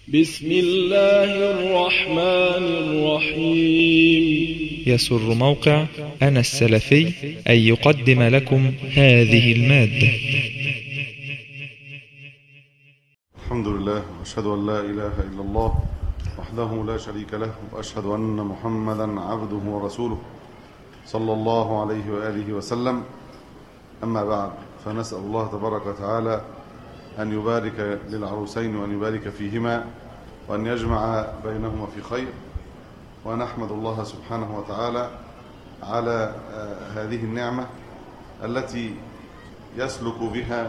بسم الله الرحمن الرحيم. يسر موقع أنا السلفي أن يقدم لكم هذه المادة. الحمد لله، وأشهد أن لا إله إلا الله وحده لا شريك له، وأشهد أن محمدا عبده ورسوله صلى الله عليه وآله وسلم. أما بعد، فنسأل الله تبارك وتعالى أن يبارك للعروسين وأن يبارك فيهما وأن يجمع بينهما في خير، ونحمد الله سبحانه وتعالى على هذه النعمة التي يسلك بها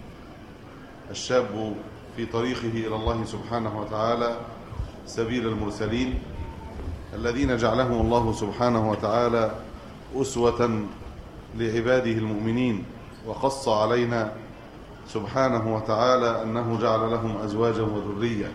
الشاب في طريقه إلى الله سبحانه وتعالى سبيل المرسلين الذين جعلهم الله سبحانه وتعالى أسوة لعباده المؤمنين، وقص علينا سبحانه وتعالى أنه جعل لهم أزواجا وذرية.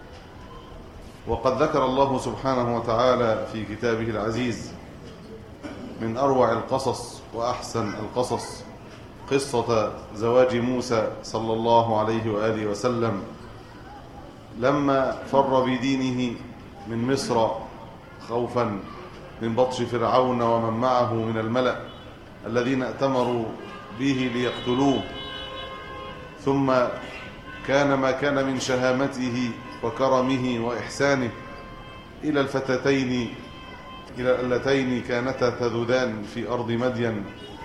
وقد ذكر الله سبحانه وتعالى في كتابه العزيز من أروع القصص وأحسن القصص قصة زواج موسى صلى الله عليه وآله وسلم لما فر بدينه من مصر خوفا من بطش فرعون ومن معه من الملأ الذين ائتمروا به ليقتلوه، ثم كان ما كان من شهامته وكرمه وإحسانه إلى الفتاتين اللتين كانتا تذودان في أرض مدين،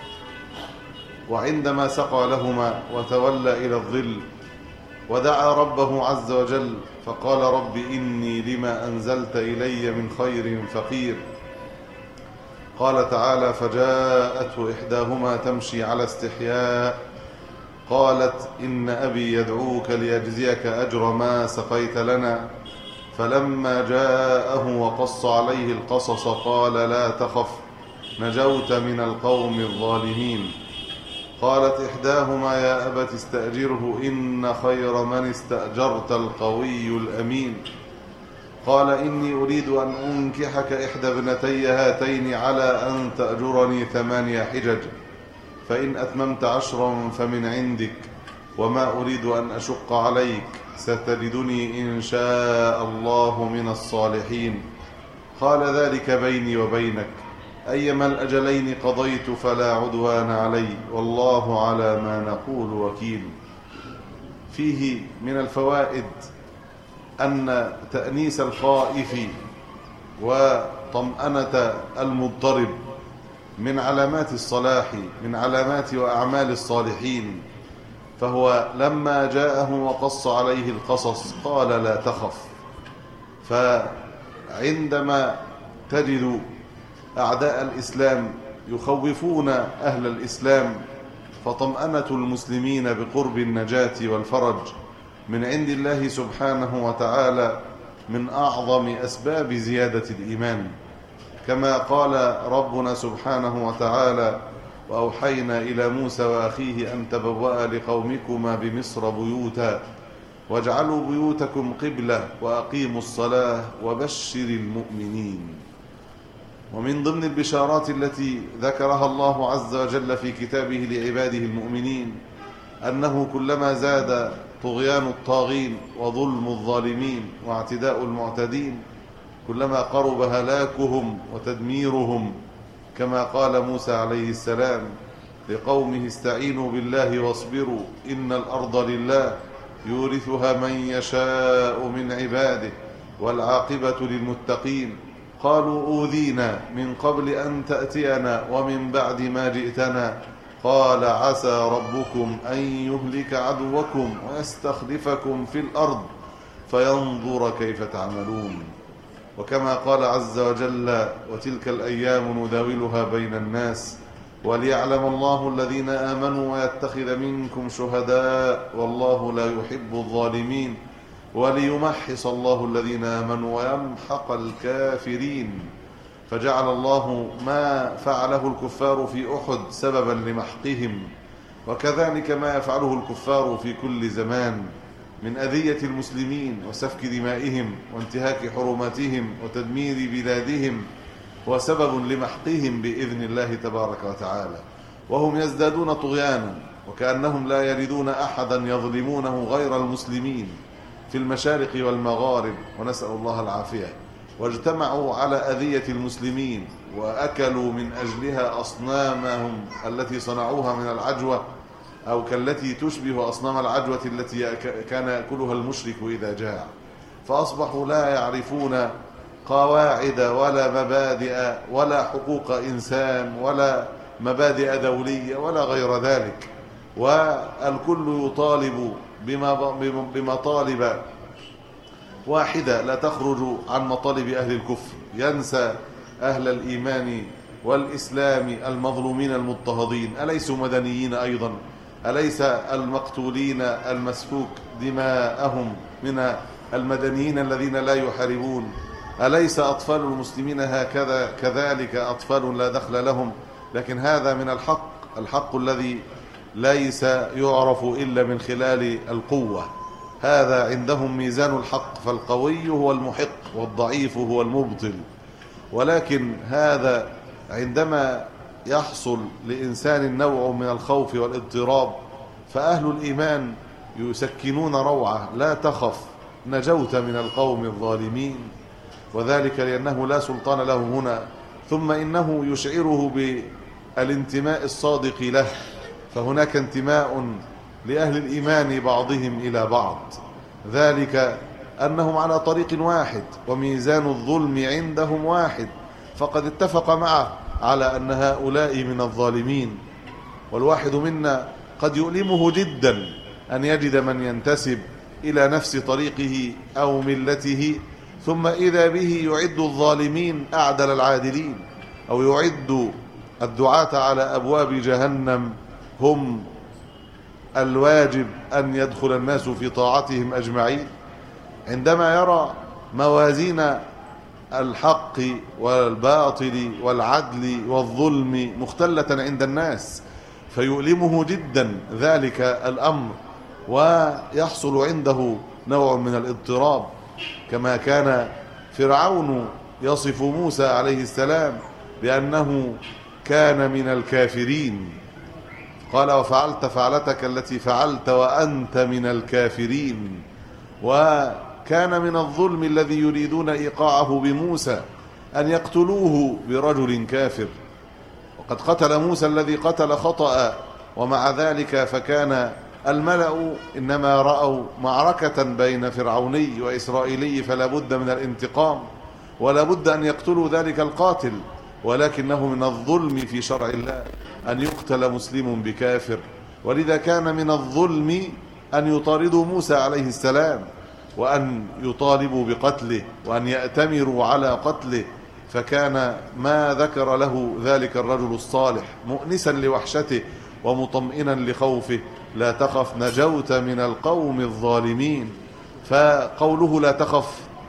وعندما سقى لهما وتولى إلى الظل ودعا ربه عز وجل فقال: رب إني لما أنزلت إلي من خير فقير. قال تعالى: فجاءته إحداهما تمشي على استحياء قالت إن أبي يدعوك ليجزيك أجر ما سقيت لنا. فلما جاءه وقص عليه القصص قال: لا تخف نجوت من القوم الظالمين. قالت إحداهما: يا أبت استأجره إن خير من استأجرت القوي الأمين. قال: إني أريد أن أنكحك إحدى ابنتي هاتين على أن تأجرني 8 حجج، فإن أتممت 10 فمن عندك، وما أريد أن أشق عليك، ستجدني إن شاء الله من الصالحين. قال: ذلك بيني وبينك، أيما الأجلين قضيت فلا عدوان علي، والله على ما نقول وكيل. فيه من الفوائد أن تأنيس الخائف وطمأنة المضطرب من علامات الصلاح، من علامات وأعمال الصالحين. فهو لما جاءه وقص عليه القصص قال: لا تخف. فعندما تجد أعداء الإسلام يخوفون أهل الإسلام، فطمأنة المسلمين بقرب النجاة والفرج من عند الله سبحانه وتعالى من أعظم أسباب زيادة الإيمان، كما قال ربنا سبحانه وتعالى: وأوحينا إلى موسى وأخيه أن تبوأ لقومكما بمصر بيوتا واجعلوا بيوتكم قبلة وأقيموا الصلاة وبشر المؤمنين. ومن ضمن البشارات التي ذكرها الله عز وجل في كتابه لعباده المؤمنين أنه كلما زاد طغيان الطاغين وظلم الظالمين واعتداء المعتدين كلما قرب هلاكهم وتدميرهم، كما قال موسى عليه السلام لقومه: استعينوا بالله واصبروا إن الأرض لله يورثها من يشاء من عباده والعاقبة للمتقين. قالوا: أوذينا من قبل أن تأتينا ومن بعد ما جئتنا. قال: عسى ربكم أن يهلك عدوكم ويستخلفكم في الأرض فينظر كيف تعملون. وكما قال عز وجل: وتلك الأيام نداولها بين الناس وليعلم الله الذين آمنوا ويتخذ منكم شهداء والله لا يحب الظالمين وليمحص الله الذين آمنوا ويمحق الكافرين. فجعل الله ما فعله الكفار في أحد سببا لمحقهم، وكذلك ما يفعله الكفار في كل زمان من أذية المسلمين وسفك دمائهم وانتهاك حرماتهم وتدمير بلادهم، وسبب لمحقهم بإذن الله تبارك وتعالى. وهم يزدادون طغيانا وكأنهم لا يجدون أحدا يظلمونه غير المسلمين، في المشارق والمغارب، ونسأل الله العافية، واجتمعوا على أذية المسلمين وأكلوا من أجلها أصنامهم التي صنعوها من العجوة، أو كالتي تشبه أصنام العجوة التي كان يأكلها المشرك إذا جاع، فأصبحوا لا يعرفون قواعد ولا مبادئ ولا حقوق إنسان ولا مبادئ دولية ولا غير ذلك، والكل يطالب بمطالب واحدة لا تخرج عن مطالب أهل الكفر، ينسى أهل الإيمان والإسلام المظلومين المضطهدين. أليسوا مدنيين أيضا؟ أليس المقتولين المسفوك دماءهم من المدنيين الذين لا يحاربون؟ أليس أطفال المسلمين هكذا كذلك أطفال لا دخل لهم؟ لكن هذا من الحق الذي ليس يعرف إلا من خلال القوة. هذا عندهم ميزان الحق، فالقوي هو المحق والضعيف هو المبطل. ولكن هذا عندما يحصل لإنسان نوع من الخوف والاضطراب، فأهل الإيمان يسكنون روعة: لا تخف، نجوت من القوم الظالمين. وذلك لأنه لا سلطان له هنا، ثم إنه يشعره بالانتماء الصادق له، فهناك انتماء لأهل الإيمان بعضهم إلى بعض، ذلك أنهم على طريق واحد وميزان الظلم عندهم واحد، فقد اتفق معه على أن هؤلاء من الظالمين. والواحد منا قد يؤلمه جدا أن يجد من ينتسب إلى نفس طريقه أو ملته، ثم إذا به يعد الظالمين أعدل العادلين، أو يعد الدعاة على أبواب جهنم هم الواجب أن يدخل الناس في طاعتهم أجمعين. عندما يرى موازين الحق والباطل والعدل والظلم مختلة عند الناس فيؤلمه جدا ذلك الأمر، ويحصل عنده نوع من الاضطراب، كما كان فرعون يصف موسى عليه السلام بأنه كان من الكافرين، قال: وفعلت فعلتك التي فعلت وأنت من الكافرين. وكان من الظلم الذي يريدون إيقاعه بموسى أن يقتلوه برجل كافر، وقد قتل موسى الذي قتل خطأ، ومع ذلك فكان الملأ إنما رأوا معركة بين فرعوني وإسرائيلي فلا بد من الانتقام ولا بد أن يقتلوا ذلك القاتل، ولكنه من الظلم في شرع الله أن يقتل مسلم بكافر. ولذا كان من الظلم أن يطاردوا موسى عليه السلام وأن يطالبوا بقتله وأن يأتمروا على قتله، فكان ما ذكر له ذلك الرجل الصالح مؤنسا لوحشته ومطمئنا لخوفه: لا تخف، نجوت من القوم الظالمين. فقوله لا تخف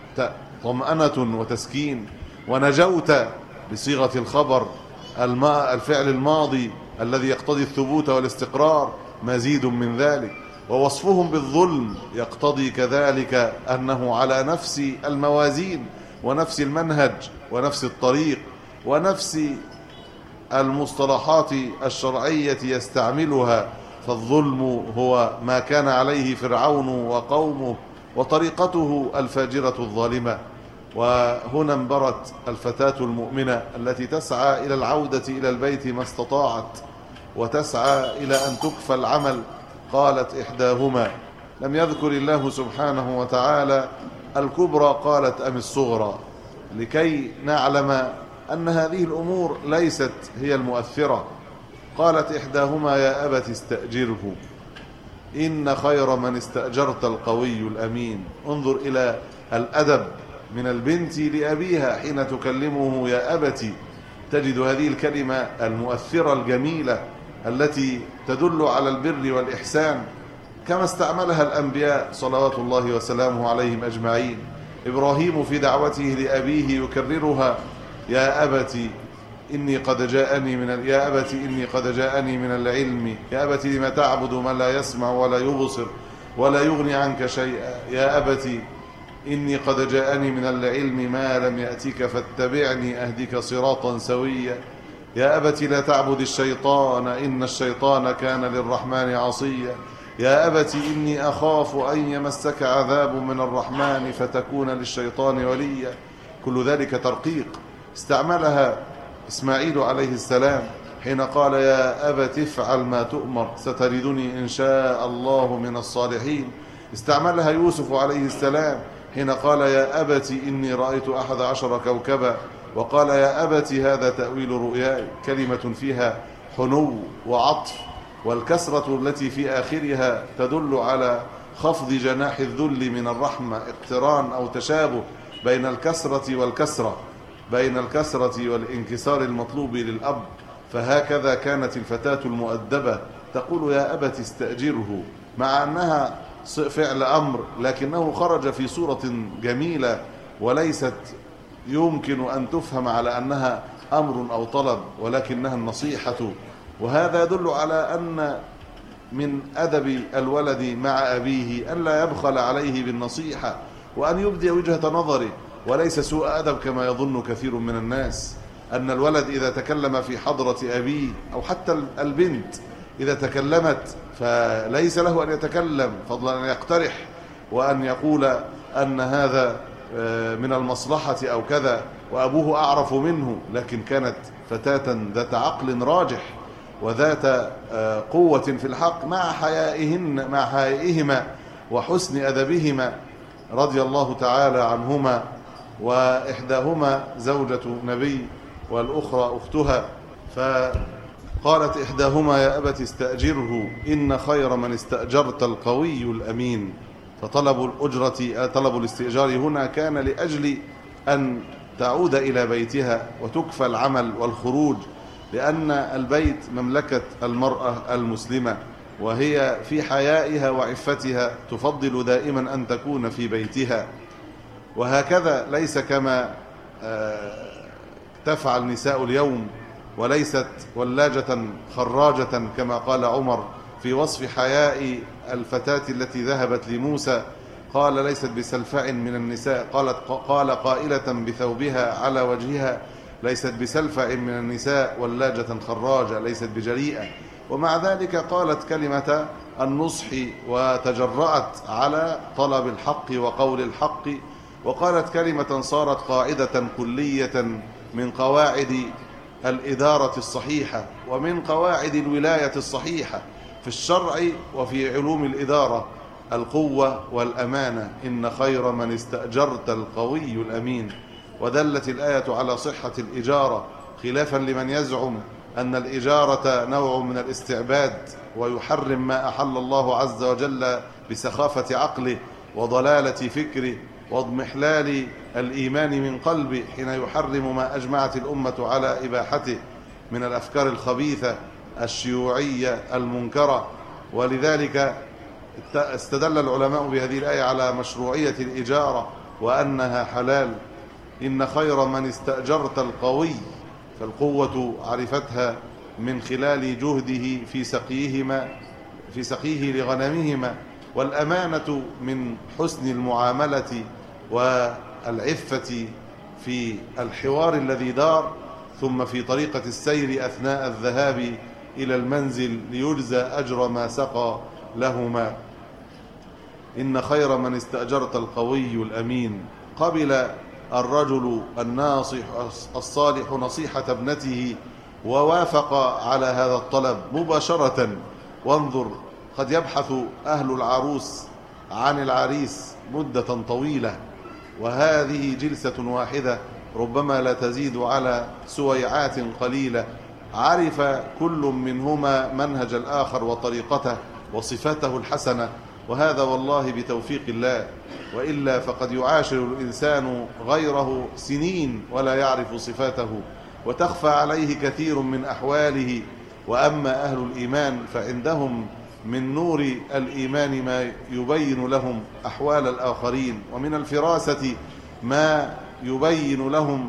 طمأنة وتسكين، ونجوت بصيغة الخبر الفعل الماضي الذي يقتضي الثبوت والاستقرار مزيد من ذلك. ووصفهم بالظلم يقتضي كذلك أنه على نفس الموازين ونفس المنهج ونفس الطريق ونفس المصطلحات الشرعية يستعملها، فالظلم هو ما كان عليه فرعون وقومه وطريقته الفاجرة الظالمة. وهنا انبرت الفتاة المؤمنة التي تسعى إلى العودة إلى البيت ما استطاعت، وتسعى إلى أن تكفى العمل. قالت إحداهما، لم يذكر الله سبحانه وتعالى الكبرى، قالت أم الصغرى، لكي نعلم أن هذه الأمور ليست هي المؤثرة. قالت إحداهما يا أبت استأجره إن خير من استأجرت القوي الأمين. انظر إلى الأدب من البنت لأبيها حين تكلمه يا أبت، تجد هذه الكلمة المؤثرة الجميلة التي تدل على البر والإحسان كما استعملها الأنبياء صلوات الله وسلامه عليهم أجمعين. إبراهيم في دعوته لأبيه يكررها: يا أبت إني قد جاءني من العلم، يا أبت لم تعبد من لا يسمع ولا يبصر ولا يغني عنك شيئا، يا أبت إني قد جاءني من العلم ما لم يأتك فاتبعني أهدك صراطا سويا، يا أبت لا تعبد الشيطان إن الشيطان كان للرحمن عصيا، يا أبت إني أخاف أن يمسك عذاب من الرحمن فتكون للشيطان وليا. كل ذلك ترقيق استعملها إسماعيل عليه السلام حين قال يا أبت افعل ما تؤمر ستجدني إن شاء الله من الصالحين. استعملها يوسف عليه السلام حين قال يا أبت إني رأيت 11 كوكبا وقال يا أبت هذا تأويل رؤياي. كلمة فيها حنو وعطف، والكسرة التي في آخرها تدل على خفض جناح الذل من الرحمة، اقتران أو تشابه بين الكسرة والكسرة، بين الكسرة والانكسار المطلوب للأب. فهكذا كانت الفتاة المؤدبة تقول يا أبت استأجره، مع أنها فعل أمر لكنه خرج في صورة جميلة وليست يمكن أن تفهم على أنها أمر أو طلب، ولكنها النصيحة. وهذا يدل على أن من أدب الولد مع أبيه أن لا يبخل عليه بالنصيحة وأن يبدي وجهة نظره، وليس سوء أدب كما يظن كثير من الناس أن الولد إذا تكلم في حضرة أبيه أو حتى البنت إذا تكلمت فليس له أن يتكلم، فضلا أن يقترح وأن يقول أن هذا من المصلحة أو كذا وأبوه أعرف منه. لكن كانت فتاة ذات عقل راجح وذات قوة في الحق مع حيائهما وحسن أدبهما رضي الله تعالى عنهما. وإحداهما زوجة نبي والأخرى أختها، فقالت إحداهما يا أبت استأجره إن خير من استأجرت القوي الأمين. فطلب الأجرة طلب الاستئجار هنا كان لأجل أن تعود إلى بيتها وتكفى العمل والخروج، لأن البيت مملكة المرأة المسلمة، وهي في حيائها وعفتها تفضل دائما أن تكون في بيتها. وهكذا ليس كما تفعل نساء اليوم، وليست ولاجة خراجة كما قال عمر في وصف حياء الفتاة التي ذهبت لموسى، قال ليست بسلفع من النساء، قال قائلة بثوبها على وجهها ليست بسلفع من النساء ولاجة خراجة، ليست بجريئة. ومع ذلك قالت كلمة النصح وتجرأت على طلب الحق وقول الحق، وقالت كلمة صارت قاعدة كلية من قواعد الإدارة الصحيحة ومن قواعد الولاية الصحيحة في الشرع وفي علوم الإدارة: القوة والأمانة، إن خير من استأجرت القوي الأمين. ودلت الآية على صحة الإجارة، خلافا لمن يزعم أن الإجارة نوع من الاستعباد ويحرم ما أحل الله عز وجل بسخافة عقله وضلالة فكره واضمحلال الإيمان من قلبه، حين يحرم ما أجمعت الأمة على إباحته من الأفكار الخبيثة الشيوعية المنكرة. ولذلك استدل العلماء بهذه الآية على مشروعية الإجارة وأنها حلال. إن خير من استأجرت القوي، فالقوة عرفتها من خلال جهده في سقيه لغنمهما، والأمانة من حسن المعاملة والعفة في الحوار الذي دار، ثم في طريقة السير أثناء الذهاب إلى المنزل ليجزى أجر ما سقى لهما. إن خير من استأجرت القوي الأمين. قبل الرجل الناصح الصالح نصيحة ابنته ووافق على هذا الطلب مباشرة. وانظر، قد يبحث أهل العروس عن العريس مدة طويلة، وهذه جلسة واحدة ربما لا تزيد على سويعات قليلة. عرف كل منهما منهج الآخر وطريقته وصفاته الحسنة، وهذا والله بتوفيق الله، وإلا فقد يعاشر الإنسان غيره سنين ولا يعرف صفاته وتخفى عليه كثير من أحواله. وأما أهل الإيمان فعندهم من نور الإيمان ما يبين لهم أحوال الآخرين، ومن الفراسة ما يبين لهم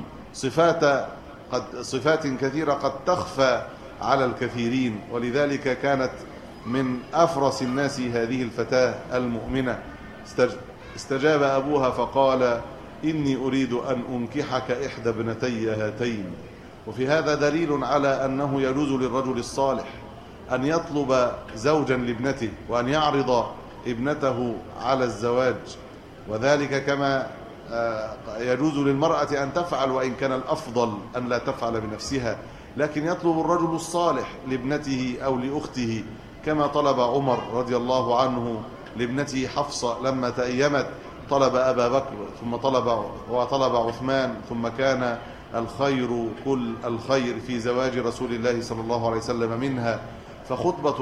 صفات كثيرة قد تخفى على الكثيرين. ولذلك كانت من أفرس الناس هذه الفتاة المؤمنة. استجاب أبوها فقال: إني أريد أن أنكحك إحدى ابنتي هاتين. وفي هذا دليل على أنه يجوز للرجل الصالح أن يطلب زوجا لابنته وأن يعرض ابنته على الزواج، وذلك كما يجوز للمرأة أن تفعل، وإن كان الأفضل أن لا تفعل بنفسها، لكن يطلب الرجل الصالح لابنته أو لأخته، كما طلب عمر رضي الله عنه لابنته حفصة لما تأيمت، طلب أبا بكر ثم طلب عثمان، ثم كان الخير كل الخير في زواج رسول الله صلى الله عليه وسلم منها. فخطبة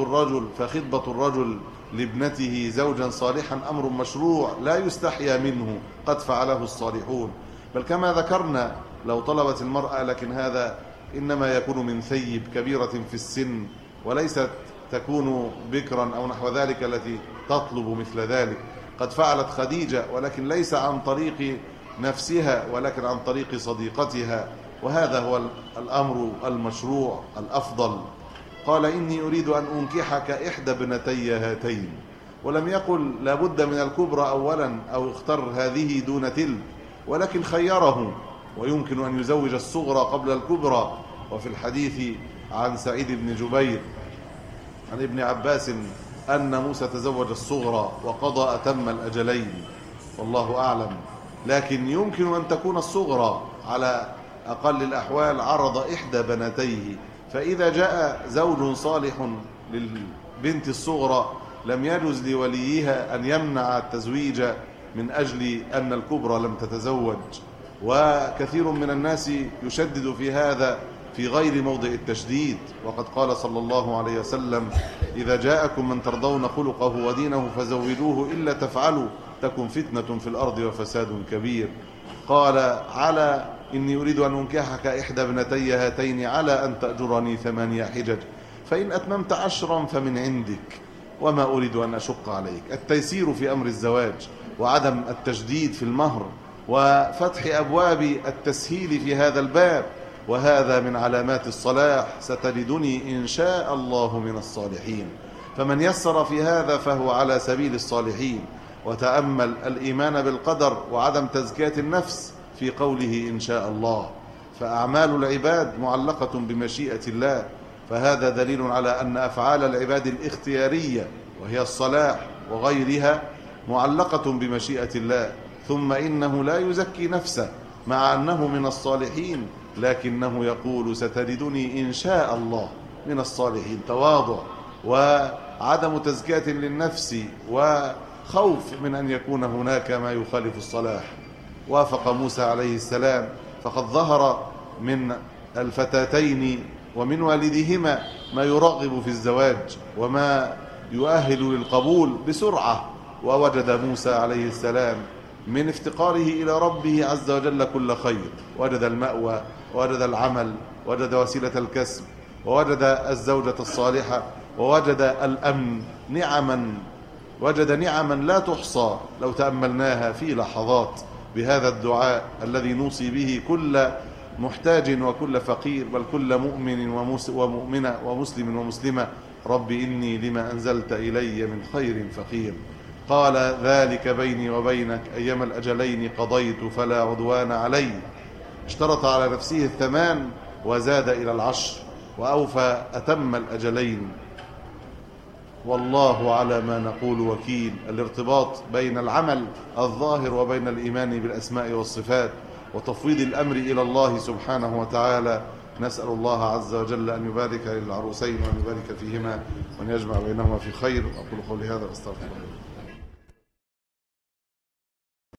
الرجل لابنته زوجا صالحا أمر مشروع لا يستحيا منه، قد فعله الصالحون. بل كما ذكرنا لو طلبت المرأة، لكن هذا إنما يكون من ثيب كبيرة في السن، وليست تكون بكرا أو نحو ذلك التي تطلب مثل ذلك. قد فعلت خديجة، ولكن ليس عن طريق نفسها ولكن عن طريق صديقتها، وهذا هو الأمر المشروع الأفضل. قال إني أريد أن أنكحك إحدى ابنتي هاتين، ولم يقل لابد من الكبرى أولا أو اختر هذه دون تلك، ولكن خيره، ويمكن أن يزوج الصغرى قبل الكبرى. وفي الحديث عن سعيد بن جبير عن ابن عباس أن موسى تزوج الصغرى وقضى أتم الأجلين، والله أعلم. لكن يمكن أن تكون الصغرى على أقل الأحوال عرض إحدى بنتيه، فإذا جاء زوج صالح للبنت الصغرى لم يجوز لوليها أن يمنع التزويج من أجل أن الكبرى لم تتزوج. وكثير من الناس يشدد في هذا في غير موضع التشديد، وقد قال صلى الله عليه وسلم: إذا جاءكم من ترضون خلقه ودينه فزوجوه، إلا تفعلوا تكن فتنة في الأرض وفساد كبير. قال: على إني أريد أن أنكحك إحدى ابنتي هاتين على أن تأجرني 8 حجج، فإن أتممت 10 فمن عندك، وما أريد أن أشق عليك. التيسير في أمر الزواج، وعدم التشديد في المهر، وفتح أبواب التسهيل في هذا الباب، وهذا من علامات الصلاح. ستجدني إن شاء الله من الصالحين. فمن يسر في هذا فهو على سبيل الصالحين. وتأمل الإيمان بالقدر وعدم تزكية النفس في قوله إن شاء الله، فأعمال العباد معلقة بمشيئة الله، فهذا دليل على أن أفعال العباد الاختيارية وهي الصلاح وغيرها معلقة بمشيئة الله. ثم إنه لا يزكي نفسه مع أنه من الصالحين، لكنه يقول ستجدني إن شاء الله من الصالحين. تواضع وعدم تزكية للنفس وخوف من أن يكون هناك ما يخالف الصلاح. وافق موسى عليه السلام، فقد ظهر من الفتاتين ومن والدهما ما يرغب في الزواج وما يؤهل للقبول بسرعة. ووجد موسى عليه السلام من افتقاره إلى ربه عز وجل كل خير، وجد المأوى، ووجد العمل، وجد وسيلة الكسب، ووجد الزوجة الصالحة، ووجد الأمن. وجد نعما لا تحصى لو تأملناها في لحظات بهذا الدعاء الذي نوصي به كل محتاج وكل فقير، بل كل مؤمن ومؤمنة ومسلم ومسلمة: رب إني لما أنزلت إلي من خير فقير. قال: ذلك بيني وبينك أيما الأجلين قضيت فلا عدوان علي. اشترط على نفسه 8 وزاد إلى 10 وأوفى أتم الأجلين. والله على ما نقول وكيل. الارتباط بين العمل الظاهر وبين الإيمان بالأسماء والصفات وتفويض الأمر إلى الله سبحانه وتعالى. نسأل الله عز وجل أن يبارك للعروسين وأن يبارك فيهما وأن يجمع بينهما في خير. أقول قولي هذا واستغفر الله.